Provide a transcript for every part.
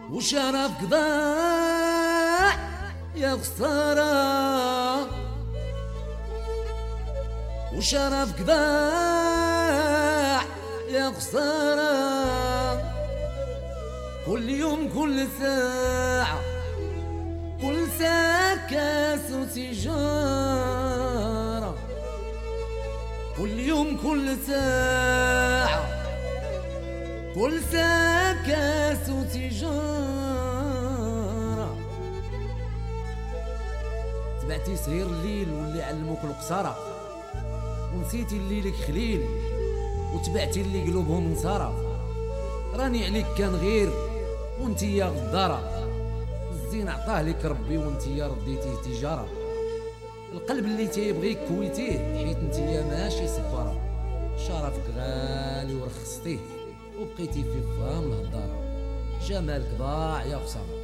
وشرفك ضاع يا خسارة، وشرفك ضاع يا خسارة. كل يوم كل ساعة كل ساعة كاس وسيجارة، كل يوم كل ساعة كل ساعة كاس وسيجارة. تبعتي سهير الليل واللي علموك القصارى، ونسيتي اللي لك خليل وتبعتي اللي قلوبهم نصارى. راني عليك كان غير وانتي يا غدارة، الزين عطاه لك ربي وانتي يا رديتيه تجارة. القلب اللي تيبغيك كويتيه حيت انتي يا ماشي صبارة. شرفك غالي ورخصتيه وبقيتي في فهم الهضارة. جمالك ضاع يا خسارة.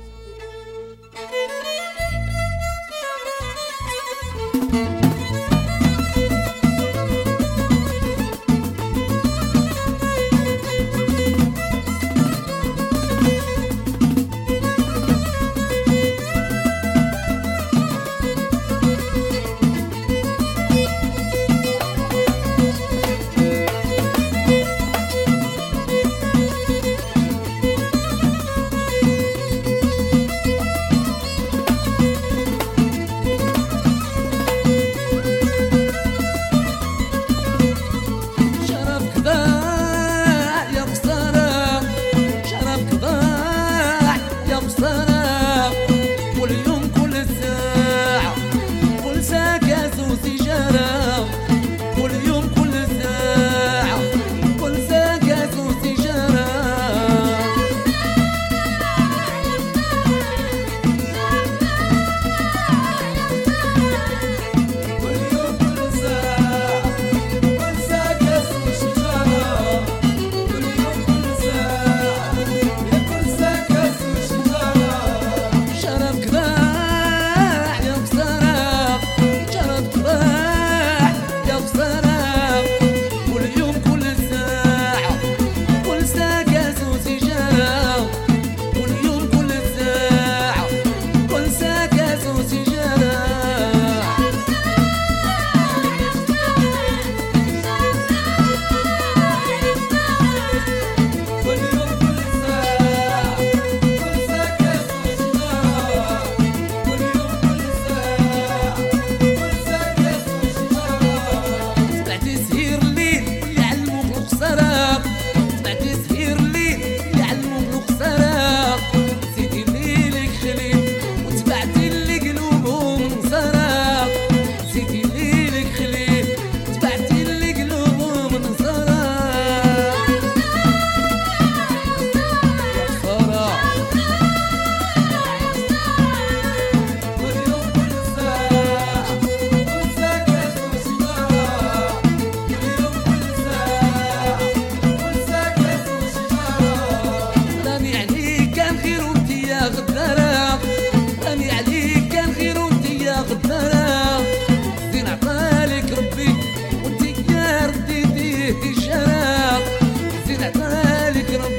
زين عطالك ربي